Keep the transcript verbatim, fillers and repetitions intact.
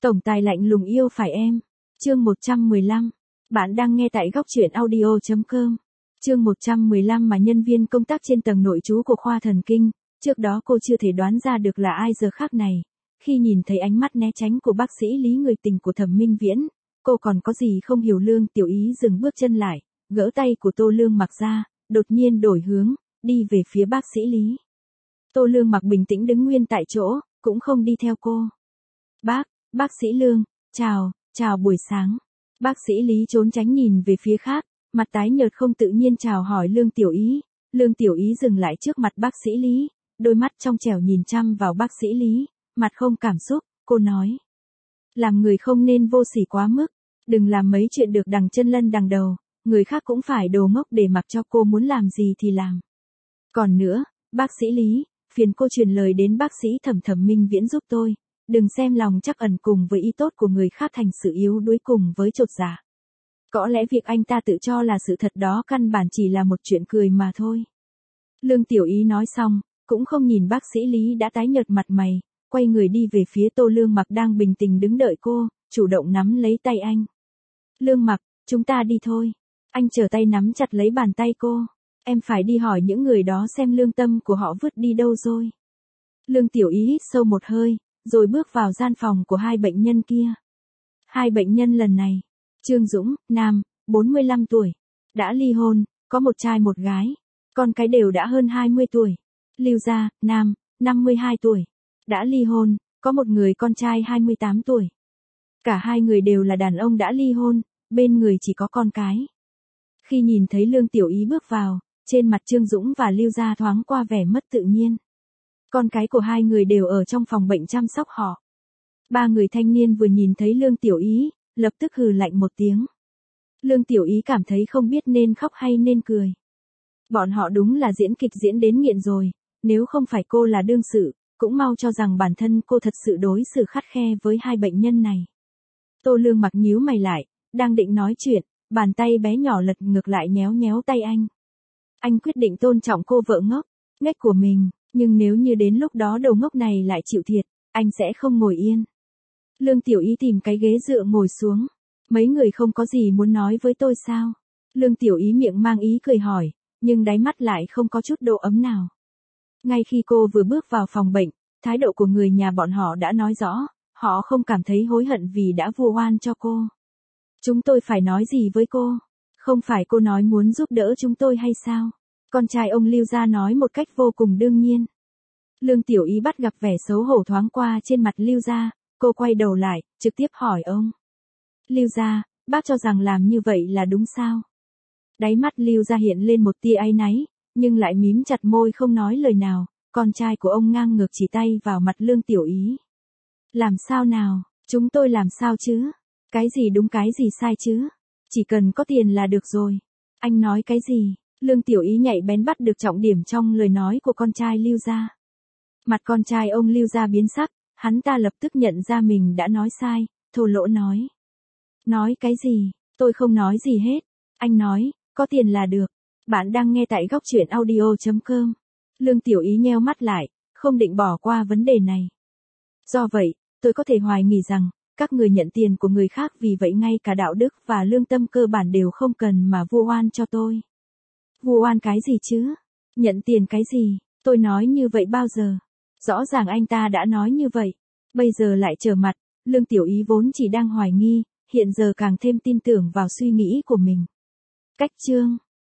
Tổng tài lạnh lùng yêu phải em. Chương một trăm mười lăm. Bạn đang nghe tại góc truyện audio chấm com. Chương một trăm mười lăm mà nhân viên công tác trên tầng nội trú của khoa thần kinh, trước đó cô chưa thể đoán ra được là ai giờ khác này. Khi nhìn thấy ánh mắt né tránh của bác sĩ Lý người tình của Thẩm Minh Viễn, cô còn có gì không hiểu. Lương Tiểu Ý dừng bước chân lại, gỡ tay của Tô Lương Mặc ra, đột nhiên đổi hướng, đi về phía bác sĩ Lý. Tô Lương Mặc bình tĩnh đứng nguyên tại chỗ, cũng không đi theo cô. Bác, bác sĩ Lương, chào, chào buổi sáng. Bác sĩ Lý trốn tránh nhìn về phía khác, mặt tái nhợt không tự nhiên chào hỏi Lương Tiểu Ý. Lương Tiểu Ý dừng lại trước mặt bác sĩ Lý, đôi mắt trong trẻo nhìn chăm vào bác sĩ Lý, mặt không cảm xúc, cô nói. Làm người không nên vô sỉ quá mức, đừng làm mấy chuyện được đằng chân lân đằng đầu, người khác cũng phải đồ ngốc để mặc cho cô muốn làm gì thì làm. Còn nữa, bác sĩ Lý, phiền cô truyền lời đến bác sĩ Thẩm Thẩm Minh Viễn giúp tôi, đừng xem lòng trắc ẩn cùng với ý tốt của người khác thành sự yếu đuối cùng với chột dạ. Có lẽ việc anh ta tự cho là sự thật đó căn bản chỉ là một chuyện cười mà thôi. Lương Tiểu Ý nói xong, cũng không nhìn bác sĩ Lý đã tái nhợt mặt mày, quay người đi về phía Tô Lương Mặc đang bình tĩnh đứng đợi cô, chủ động nắm lấy tay anh. Lương Mặc, chúng ta đi thôi. Anh trở tay nắm chặt lấy bàn tay cô. Em phải đi hỏi những người đó xem lương tâm của họ vứt đi đâu rồi. Lương Tiểu Ý hít sâu một hơi, rồi bước vào gian phòng của hai bệnh nhân kia. Hai bệnh nhân lần này, Trương Dũng, nam, bốn mươi lăm tuổi, đã ly hôn, có một trai một gái, con cái đều đã hơn hai mươi tuổi. Lưu Gia, nam, năm mươi hai tuổi, đã ly hôn, có một người con trai hai mươi tám tuổi. Cả hai người đều là đàn ông đã ly hôn, bên người chỉ có con cái. Khi nhìn thấy Lương Tiểu Ý bước vào, trên mặt Trương Dũng và Lưu Gia thoáng qua vẻ mất tự nhiên. Con cái của hai người đều ở trong phòng bệnh chăm sóc họ. Ba người thanh niên vừa nhìn thấy Lương Tiểu Ý, lập tức hừ lạnh một tiếng. Lương Tiểu Ý cảm thấy không biết nên khóc hay nên cười. Bọn họ đúng là diễn kịch diễn đến nghiện rồi, nếu không phải cô là đương sự, cũng mau cho rằng bản thân cô thật sự đối xử khắt khe với hai bệnh nhân này. Tô Lương Mặc nhíu mày lại, đang định nói chuyện, bàn tay bé nhỏ lật ngược lại nhéo nhéo tay anh. Anh quyết định tôn trọng cô vợ ngốc, nghếch của mình, nhưng nếu như đến lúc đó đầu ngốc này lại chịu thiệt, anh sẽ không ngồi yên. Lương Tiểu Ý tìm cái ghế dựa ngồi xuống. Mấy người không có gì muốn nói với tôi sao? Lương Tiểu Ý miệng mang ý cười hỏi, nhưng đáy mắt lại không có chút độ ấm nào. Ngay khi cô vừa bước vào phòng bệnh, thái độ của người nhà bọn họ đã nói rõ, họ không cảm thấy hối hận vì đã vu oan cho cô. Chúng tôi phải nói gì với cô? Không phải cô nói muốn giúp đỡ chúng tôi hay sao? Con trai ông Lưu Gia nói một cách vô cùng đương nhiên. Lương Tiểu Ý bắt gặp vẻ xấu hổ thoáng qua trên mặt Lưu Gia, cô quay đầu lại, trực tiếp hỏi ông. Lưu Gia, bác cho rằng làm như vậy là đúng sao? Đáy mắt Lưu Gia hiện lên một tia áy náy, nhưng lại mím chặt môi không nói lời nào, con trai của ông ngang ngược chỉ tay vào mặt Lương Tiểu Ý. Làm sao nào, chúng tôi làm sao chứ? Cái gì đúng cái gì sai chứ? Chỉ cần có tiền là được rồi. Anh nói cái gì? Lương Tiểu Ý nhạy bén bắt được trọng điểm trong lời nói của con trai Lưu Gia. Mặt con trai ông Lưu Gia biến sắc, hắn ta lập tức nhận ra mình đã nói sai, thô lỗ nói. Nói cái gì? Tôi không nói gì hết. Anh nói, có tiền là được. Bạn đang nghe tại góc truyện audio chấm com. Lương Tiểu Ý nheo mắt lại, không định bỏ qua vấn đề này. Do vậy, tôi có thể hoài nghi rằng, các người nhận tiền của người khác vì vậy ngay cả đạo đức và lương tâm cơ bản đều không cần mà vu oan cho tôi. Vu oan cái gì chứ? Nhận tiền cái gì? Tôi nói như vậy bao giờ? Rõ ràng anh ta đã nói như vậy. Bây giờ lại trở mặt, Lương Tiểu Ý vốn chỉ đang hoài nghi, hiện giờ càng thêm tin tưởng vào suy nghĩ của mình. Cách chương